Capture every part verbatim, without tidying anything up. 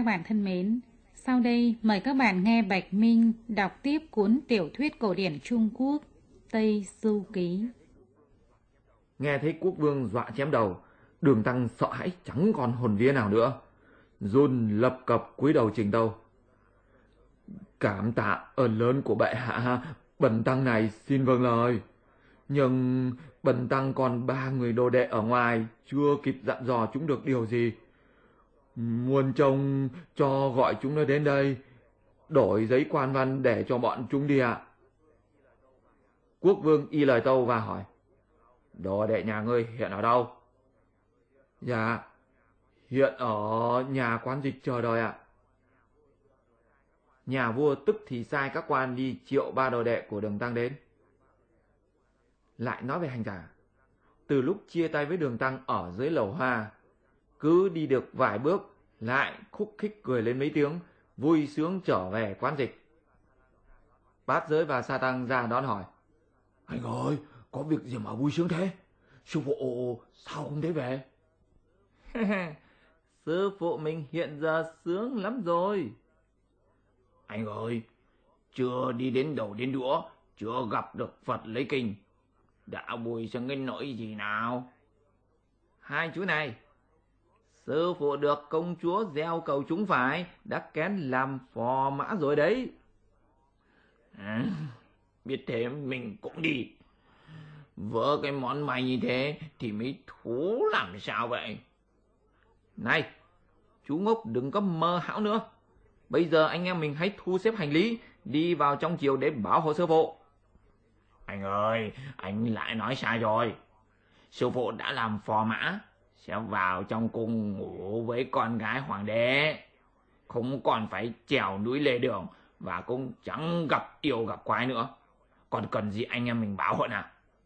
các bạn thân mến, sau đây mời các bạn nghe Bạch Minh đọc tiếp cuốn tiểu thuyết cổ điển Trung Quốc Tây Du Ký. Nghe thấy quốc vương dọa chém đầu, Đường Tăng sợ hãi chẳng còn hồn vía nào nữa, run lập cập cúi đầu trình tâu. Cảm tạ ơn lớn của bệ hạ, bần tăng này xin vâng lời. Nhưng bần tăng còn ba người đồ đệ ở ngoài, chưa kịp dặn dò chúng được điều gì. Muôn trông cho gọi chúng nó đến đây, đổi giấy quan văn để cho bọn chúng đi ạ. Quốc vương y lời tâu và hỏi: Đồ đệ nhà ngươi hiện ở đâu? Dạ, hiện ở nhà quan dịch chờ đợi ạ. Nhà vua tức thì sai các quan đi triệu ba đồ đệ của Đường Tăng đến. Lại nói về hành giả, từ lúc chia tay với Đường Tăng ở dưới lầu hoa, cứ đi được vài bước lại khúc khích cười lên mấy tiếng, vui sướng trở về quán dịch. Bát Giới và Sa Tăng ra đón hỏi: Anh ơi, có việc gì mà vui sướng thế? Sư phụ sao không thấy về? Sư phụ mình hiện giờ sướng lắm rồi. Anh ơi, chưa đi đến đầu đến đũa, chưa gặp được Phật lấy kinh, đã vui sướng cái nỗi gì nào? Hai chú này, sư phụ được công chúa gieo cầu chúng phải, đã kén làm phò mã rồi đấy. À, biết thế mình cũng đi. Vỡ cái món mày như thế thì mới thú làm sao vậy? Này, chú ngốc đừng có mơ hão nữa. Bây giờ anh em mình hãy thu xếp hành lý, đi vào trong triều để báo hộ sư phụ. Anh ơi, anh lại nói sai rồi. Sư phụ đã làm phò mã, sẽ vào trong cung ngủ với con gái hoàng đế, không còn phải trèo núi lề đường, và cũng chẳng gặp yêu gặp quái nữa. Còn cần gì anh em mình báo hộ nào?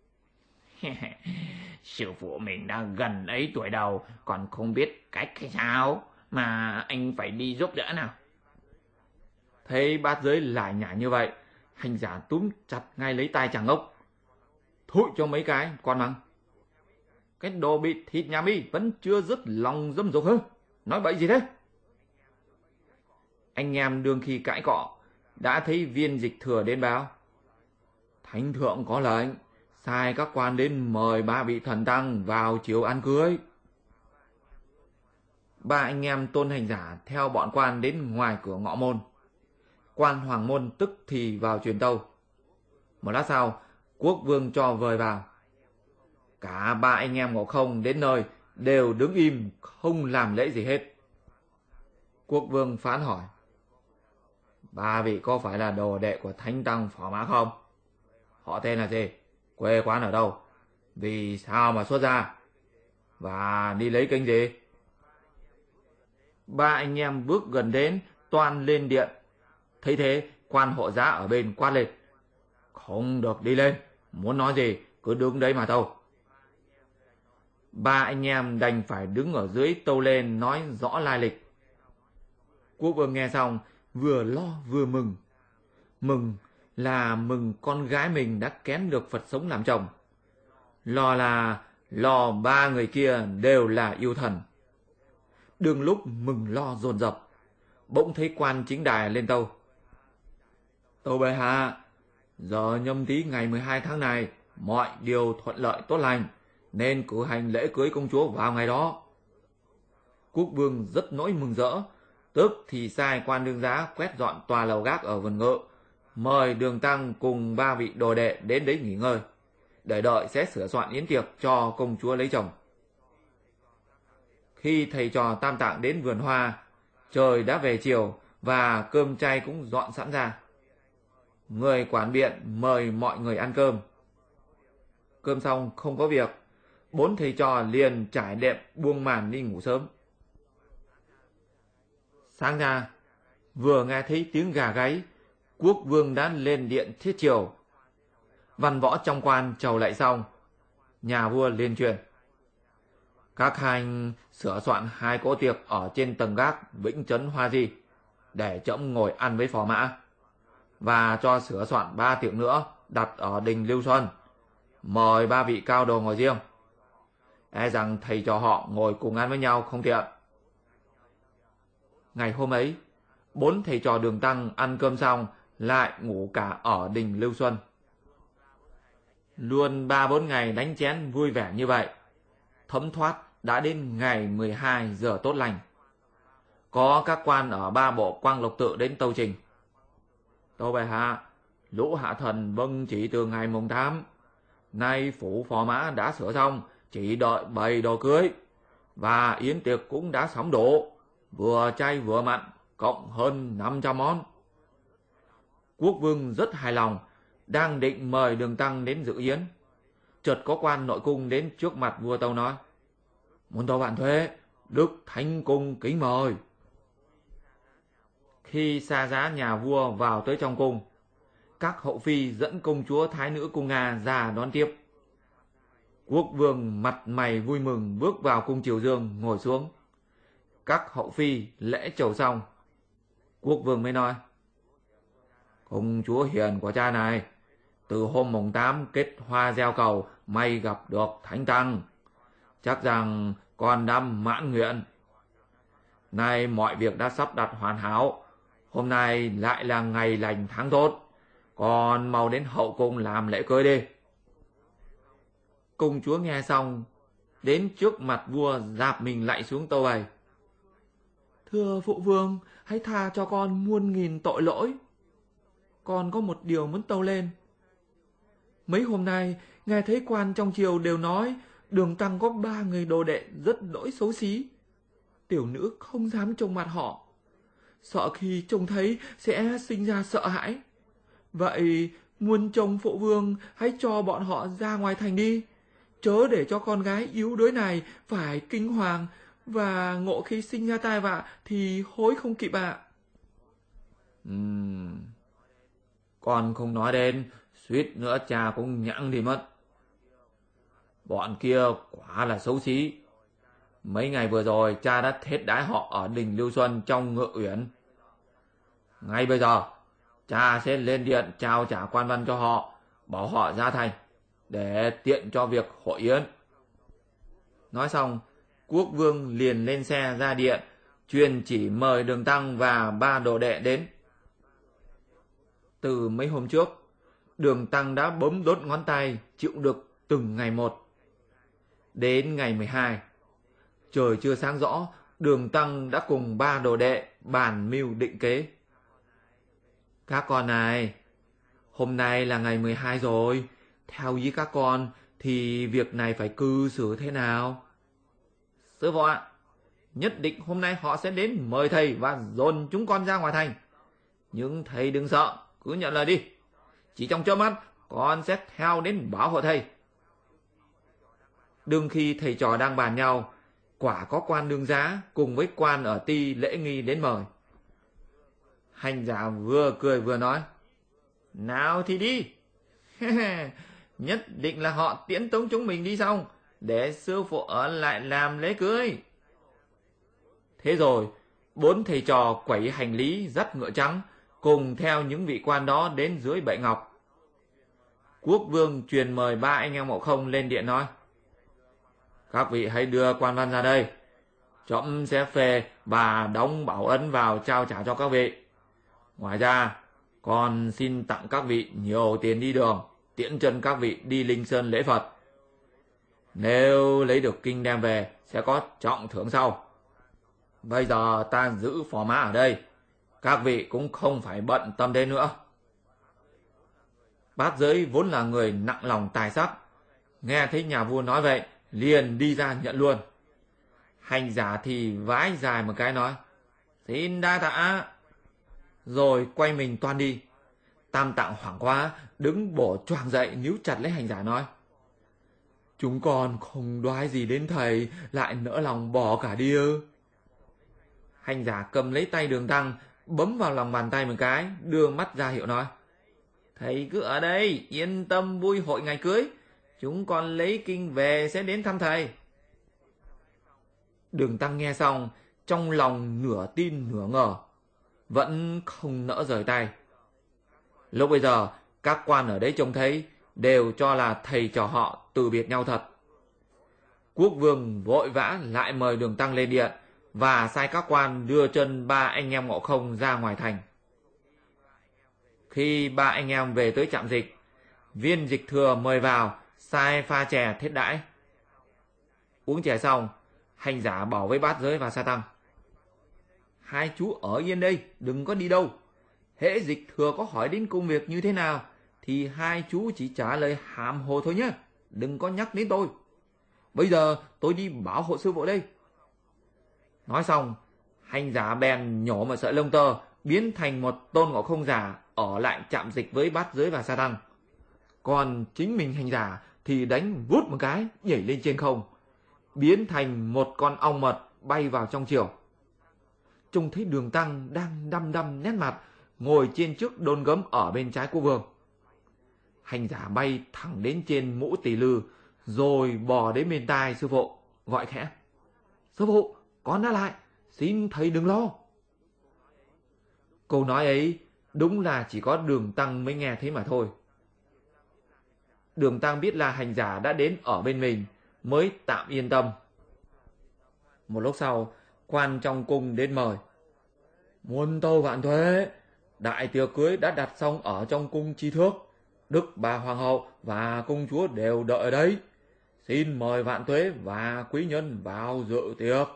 Sư phụ mình đã gần ấy tuổi đầu, còn không biết cách hay sao mà anh phải đi giúp đỡ nào. Thấy Bát Giới lại nhả như vậy, hành giả túm chặt ngay lấy tay chàng ngốc, thụi cho mấy cái, còn mắng: Cái đồ bị thịt nhà mi vẫn chưa dứt lòng dâm dục hơn, nói bậy gì thế? Anh em đương khi cãi cọ, đã thấy Viên Dịch Thừa đến báo: Thánh thượng có lệnh, sai các quan đến mời ba vị thần tăng vào chiều ăn cưới. Ba anh em tôn hành giả theo bọn quan đến ngoài cửa ngọ môn. Quan hoàng môn tức thì vào truyền tâu. Một lát sau, quốc vương cho vời vào. Cả ba anh em Ngộ Không đến nơi đều đứng im, không làm lễ gì hết. Quốc vương phán hỏi: Ba vị có phải là đồ đệ của thánh tăng Phò Mã không? Họ tên là gì? Quê quán ở đâu? Vì sao mà xuất gia? Và đi lấy kinh gì? Ba anh em bước gần đến, toan lên điện. Thấy thế, quan hộ giá ở bên quát lên: Không được đi lên, muốn nói gì cứ đứng đấy mà tâu. Ba anh em đành phải đứng ở dưới tâu lên nói rõ lai lịch. Quốc vương nghe xong, vừa lo vừa mừng. Mừng là mừng con gái mình đã kén được Phật sống làm chồng. Lo là lo ba người kia đều là yêu thần. Đương lúc mừng lo dồn dập, bỗng thấy quan chính đài lên tâu: Tâu bệ hạ, giờ nhâm tý ngày mười hai tháng này, mọi điều thuận lợi tốt lành, nên cử hành lễ cưới công chúa vào ngày đó. Quốc vương rất nỗi mừng rỡ, tức thì sai quan đương giá quét dọn tòa lầu gác ở vườn ngự, mời Đường Tăng cùng ba vị đồ đệ đến đấy nghỉ ngơi, để đợi sẽ sửa soạn yến tiệc cho công chúa lấy chồng. Khi thầy trò Tam Tạng đến vườn hoa, trời đã về chiều và cơm chay cũng dọn sẵn ra. Người quản biện mời mọi người ăn cơm. Cơm xong không có việc, bốn thầy trò liền trải đệm buông màn đi ngủ sớm. Sáng ra, vừa nghe thấy tiếng gà gáy, quốc vương đã lên điện thiết triều. Văn võ trong quan chầu lại xong, nhà vua liền truyền: Các hành sửa soạn hai cỗ tiệc ở trên tầng gác Vĩnh Trấn Hoa Di, để trẫm ngồi ăn với Phò Mã, và cho sửa soạn ba tiệc nữa đặt ở đình Lưu Xuân, mời ba vị cao đồ ngồi riêng. E rằng thầy trò họ ngồi cùng ăn với nhau không tiện. Ngày hôm ấy, bốn thầy trò Đường Tăng ăn cơm xong lại ngủ cả ở đình Lưu Xuân. Luôn ba bốn ngày đánh chén vui vẻ như vậy, thấm thoát đã đến ngày mười hai giờ tốt lành. Có các quan ở ba bộ Quang Lộc Tự đến tâu trình. Tâu bệ hạ, lũ hạ thần vâng chỉ từ ngày mùng tám. Nay phủ phò mã đã sửa xong, chỉ đợi bày đồ cưới. Và yến tiệc cũng đã sắm đủ, vừa chay vừa mặn, cộng hơn năm trăm món. Quốc vương rất hài lòng, đang định mời Đường Tăng đến dự yến. Chợt có quan nội cung đến trước mặt vua tâu nói: Muôn tâu vạn thuế, Đức Thánh Cung kính mời. Khi xa giá nhà vua vào tới trong cung, các hậu phi dẫn công chúa thái nữ cung Nga ra đón tiếp. Quốc vương mặt mày vui mừng bước vào cung Triều Dương ngồi xuống. Các hậu phi lễ chầu xong, quốc vương mới nói: Công chúa hiền của cha này, từ hôm mùng tám kết hoa gieo cầu, may gặp được Thánh Tăng. Chắc rằng con đã mãn nguyện. Nay mọi việc đã sắp đặt hoàn hảo. Hôm nay lại là ngày lành tháng tốt. Con mau đến hậu cung làm lễ cưới đi. Công chúa nghe xong, đến trước mặt vua dạp mình lạy xuống tâu bày: Thưa phụ vương, hãy tha cho con muôn nghìn tội lỗi. Con có một điều muốn tâu lên. Mấy hôm nay, nghe thấy quan trong triều đều nói Đường Tăng có ba người đồ đệ rất đỗi xấu xí. Tiểu nữ không dám trông mặt họ, sợ khi trông thấy sẽ sinh ra sợ hãi. Vậy muôn chồng phụ vương hãy cho bọn họ ra ngoài thành đi, chớ để cho con gái yếu đuối này phải kinh hoàng, và ngộ khi sinh ra tai vạ thì hối không kịp ạ. À. Uhm, con không nói đến, suýt nữa cha cũng nhãng đi mất. Bọn kia quả là xấu xí. Mấy ngày vừa rồi cha đã thết đãi họ ở đình Lưu Xuân trong Ngự Uyển. Ngay bây giờ cha sẽ lên điện trao trả quan văn cho họ, bảo họ ra thành để tiện cho việc hội yến. Nói xong, quốc vương liền lên xe ra điện, truyền chỉ mời Đường Tăng và ba đồ đệ đến. Từ mấy hôm trước, Đường Tăng đã bấm đốt ngón tay chịu đựng từng ngày một. Đến ngày mười hai, trời chưa sáng rõ, Đường Tăng đã cùng ba đồ đệ bàn mưu định kế. Các con này, hôm nay là ngày mười hai rồi, theo ý các con thì việc này phải cư xử thế nào? Sư phụ ạ, nhất định hôm nay họ sẽ đến mời thầy và dồn chúng con ra ngoài thành. Nhưng thầy đừng sợ, cứ nhận lời đi. Chỉ trong chớp mắt, con sẽ theo đến bảo hộ thầy. Đương khi thầy trò đang bàn nhau, quả có quan đương giá cùng với quan ở ty lễ nghi đến mời. Hành giả vừa cười vừa nói: Nào thì đi. Nhất định là họ tiễn tống chúng mình đi xong, để sư phụ ở lại làm lễ cưới. Thế rồi, bốn thầy trò quẩy hành lý dắt ngựa trắng, cùng theo những vị quan đó đến dưới bệ ngọc. Quốc vương truyền mời ba anh em Ngộ Không lên điện nói: Các vị hãy đưa quan văn ra đây. Trẫm sẽ phê và đóng bảo ấn vào trao trả cho các vị. Ngoài ra, con xin tặng các vị nhiều tiền đi đường, tiễn chân các vị đi Linh Sơn lễ Phật. Nếu lấy được kinh đem về, sẽ có trọng thưởng sau. Bây giờ ta giữ phò mã ở đây, các vị cũng không phải bận tâm đến nữa. Bát Giới vốn là người nặng lòng tài sắc, nghe thấy nhà vua nói vậy, liền đi ra nhận luôn. Hành giả thì vái dài một cái nói: Xin đa tạ. Rồi quay mình toan đi. Tam Tạng hoảng quá, đứng bổ choàng dậy níu chặt lấy hành giả nói: Chúng con không đoái gì đến thầy, lại nỡ lòng bỏ cả đi ư? Hành giả cầm lấy tay Đường Tăng, bấm vào lòng bàn tay một cái, đưa mắt ra hiệu nói: Thầy cứ ở đây, yên tâm vui hội ngày cưới. Chúng con lấy kinh về sẽ đến thăm thầy. Đường Tăng nghe xong, trong lòng nửa tin nửa ngờ, vẫn không nỡ rời tay. Lúc bây giờ, các quan ở đấy trông thấy, đều cho là thầy trò họ từ biệt nhau thật. Quốc vương vội vã lại mời Đường Tăng lên điện, và sai các quan đưa chân ba anh em Ngộ Không ra ngoài thành. Khi ba anh em về tới trạm dịch, viên dịch thừa mời vào, sai pha chè thiết đãi. Uống chè xong, hành giả bảo với Bát Giới và Sa Tăng: hai chú ở yên đây, đừng có đi đâu. Hễ dịch thừa có hỏi đến công việc như thế nào thì hai chú chỉ trả lời hàm hồ thôi nhé, đừng có nhắc đến tôi. Bây giờ tôi đi bảo hộ sư phụ đây. Nói xong, hành giả bèn nhổ một sợi lông tơ, biến thành một Tôn Ngộ Không giả, ở lại trạm dịch với Bát Giới và Sa Tăng. Còn chính mình hành giả thì đánh vút một cái, nhảy lên trên không, biến thành một con ong mật bay vào trong triều. Trông thấy Đường Tăng đang đăm đăm nét mặt, ngồi trên chiếc đôn gấm ở bên trái Quốc Vương. Hành giả bay thẳng đến trên mũ tỳ lư, rồi bò đến bên tai sư phụ, gọi khẽ: sư phụ, con đã lại, xin thầy đừng lo. Câu nói ấy đúng là chỉ có Đường Tăng mới nghe thấy mà thôi. Đường Tăng biết là hành giả đã đến ở bên mình, mới tạm yên tâm. Một lúc sau, quan trong cung đến mời: muôn tâu vạn thuế, đại tiệc cưới đã đặt xong ở trong cung Chi Thước. Đức bà hoàng hậu và công chúa đều đợi ở đấy. Xin mời vạn tuế và quý nhân vào dự tiệc.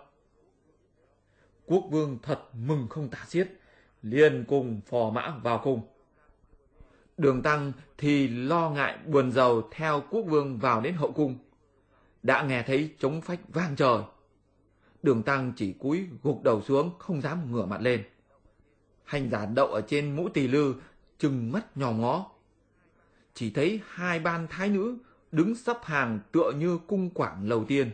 Quốc vương thật mừng không tả xiết, liền cùng phò mã vào cung. Đường Tăng thì lo ngại buồn rầu theo quốc vương vào đến hậu cung. Đã nghe thấy trống phách vang trời. Đường Tăng chỉ cúi gục đầu xuống, không dám ngửa mặt lên. Hành giả đậu ở trên mũ tỳ lư, trừng mắt nhòm ngó. Chỉ thấy hai ban thái nữ đứng sắp hàng tựa như cung quảng lầu tiên.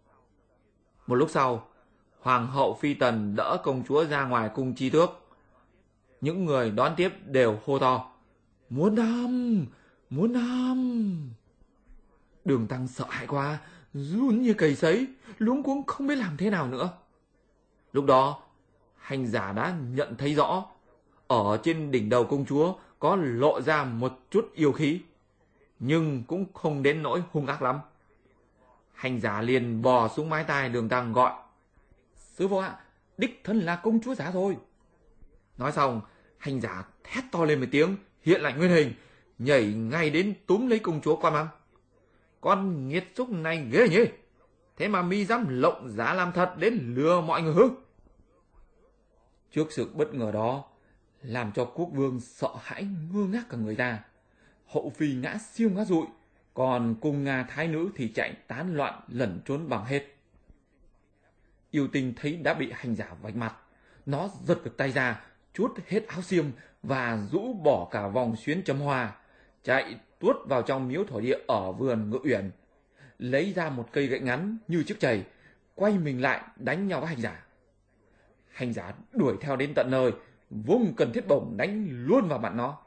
Một lúc sau, hoàng hậu Phi Tần đỡ công chúa ra ngoài cung Chi Thước. Những người đón tiếp đều hô to: muốn năm, muốn năm. Đường Tăng sợ hãi quá, run như cầy sấy, luống cuống không biết làm thế nào nữa. Lúc đó, hành giả đã nhận thấy rõ, ở trên đỉnh đầu công chúa có lộ ra một chút yêu khí, nhưng cũng không đến nỗi hung ác lắm. Hành giả liền bò xuống mái tai Đường Tăng gọi: sư phụ ạ, đích thân là công chúa giả rồi. Nói xong, hành giả thét to lên một tiếng, hiện lại nguyên hình, nhảy ngay đến túm lấy công chúa qua mắng: con nghiệt xúc này ghê nhỉ, thế mà mi dám lộng giả làm thật đến lừa mọi người hư. Trước sự bất ngờ đó, làm cho quốc vương sợ hãi ngơ ngác cả người ra. Hậu phi ngã siêu ngã dụi, còn cung Nga thái nữ thì chạy tán loạn lẩn trốn bằng hết. Yêu Tinh thấy đã bị hành giả vạch mặt, nó giật được tay ra, chuốt hết áo xiêm và rũ bỏ cả vòng xuyến chấm hoa, chạy tuốt vào trong miếu thổ địa ở vườn Ngự Uyển, lấy ra một cây gậy ngắn như chiếc chày, quay mình lại đánh nhau với hành giả. Hành giả đuổi theo đến tận nơi, vung cần thiết bổng đánh luôn vào mặt nó.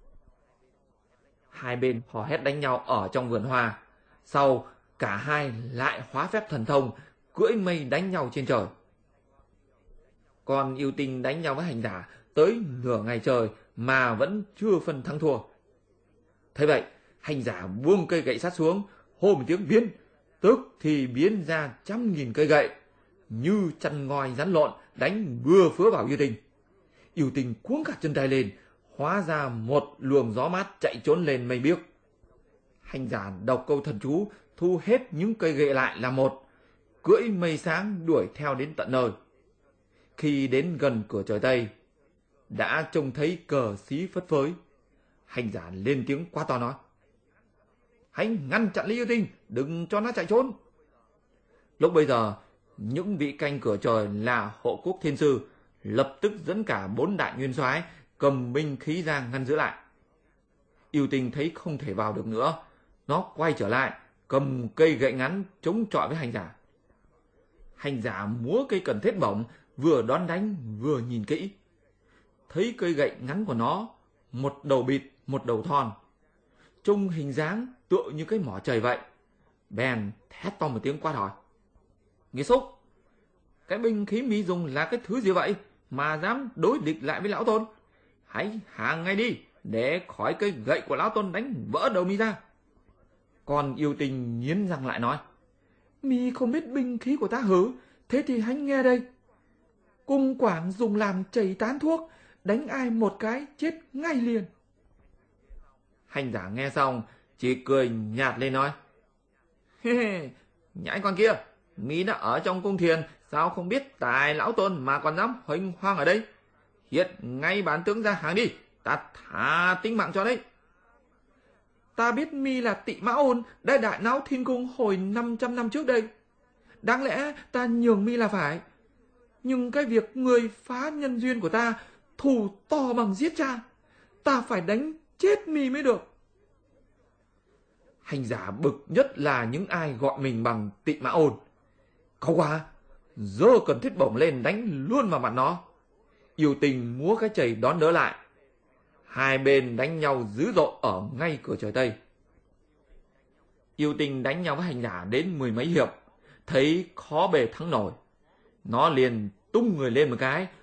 Hai bên hò hét đánh nhau ở trong vườn hoa. Sau, cả hai lại hóa phép thần thông, cưỡi mây đánh nhau trên trời. Còn Yêu Tinh đánh nhau với hành giả tới nửa ngày trời mà vẫn chưa phân thắng thua. Thế vậy, hành giả buông cây gậy sắt xuống, hô một tiếng biến, tức thì biến ra trăm nghìn cây gậy, như chăn ngòi rắn lộn đánh bừa phứa vào Yêu Tinh. Yêu Tinh cuống cả chân tay lên, hóa ra một luồng gió mát chạy trốn lên mây biếc. Hành giả đọc câu thần chú, thu hết những cây gậy lại là một, cưỡi mây sáng đuổi theo đến tận nơi. Khi đến gần cửa trời Tây, đã trông thấy cờ xí phất phới. Hành giả lên tiếng quá to nói: hãy ngăn chặn Lý Yêu Tinh, đừng cho nó chạy trốn. Lúc bây giờ, những vị canh cửa trời là Hộ Quốc Thiên Sư lập tức dẫn cả bốn đại nguyên soái cầm binh khí ra ngăn giữ lại. Yêu Tinh thấy không thể vào được nữa, nó quay trở lại, cầm cây gậy ngắn chống chọi với hành giả. Hành giả múa cây cần thiết bổng, vừa đón đánh vừa nhìn kỹ. Thấy cây gậy ngắn của nó, một đầu bịt, một đầu thon, trông hình dáng tựa như cái mỏ chày vậy. Bèn thét to một tiếng quát hỏi: nghiệt xúc, cái binh khí mi dùng là cái thứ gì vậy mà dám đối địch lại với lão tôn? Hãy hạ ngay đi, để khỏi cây gậy của lão tôn đánh vỡ đầu mi ra. Còn Yêu Tinh nghiến răng lại nói: mi không biết binh khí của ta hử, thế thì hãy nghe đây. cung quảng dùng làm chày tán thuốc, đánh ai một cái chết ngay liền. Hành giả nghe xong, chỉ cười nhạt lên nói. Hê hê, nhãi con kia, mi đã ở trong cung thiền, sao không biết tài lão tôn mà còn dám huênh hoang ở đây? Hiện ngay bản tướng ra hàng đi, ta thả tính mạng cho đấy. Ta biết mi là Tị Mã Ôn, đại đại não thiên cung hồi năm trăm năm trước đây. Đáng lẽ ta nhường mi là phải. Nhưng cái việc người phá nhân duyên của ta, thù to bằng giết cha, ta phải đánh chết mi mới được. Hành giả bực nhất là những ai gọi mình bằng Tị Mã Ôn. Có quá, giơ cần thiết bổng lên đánh luôn vào mặt nó. Yêu Tình múa cái chày đón đỡ lại. Hai bên đánh nhau dữ dội ở ngay cửa trời Tây. Yêu Tình đánh nhau với hành giả đến mười mấy hiệp, thấy khó bề thắng nổi. Nó liền tung người lên một cái,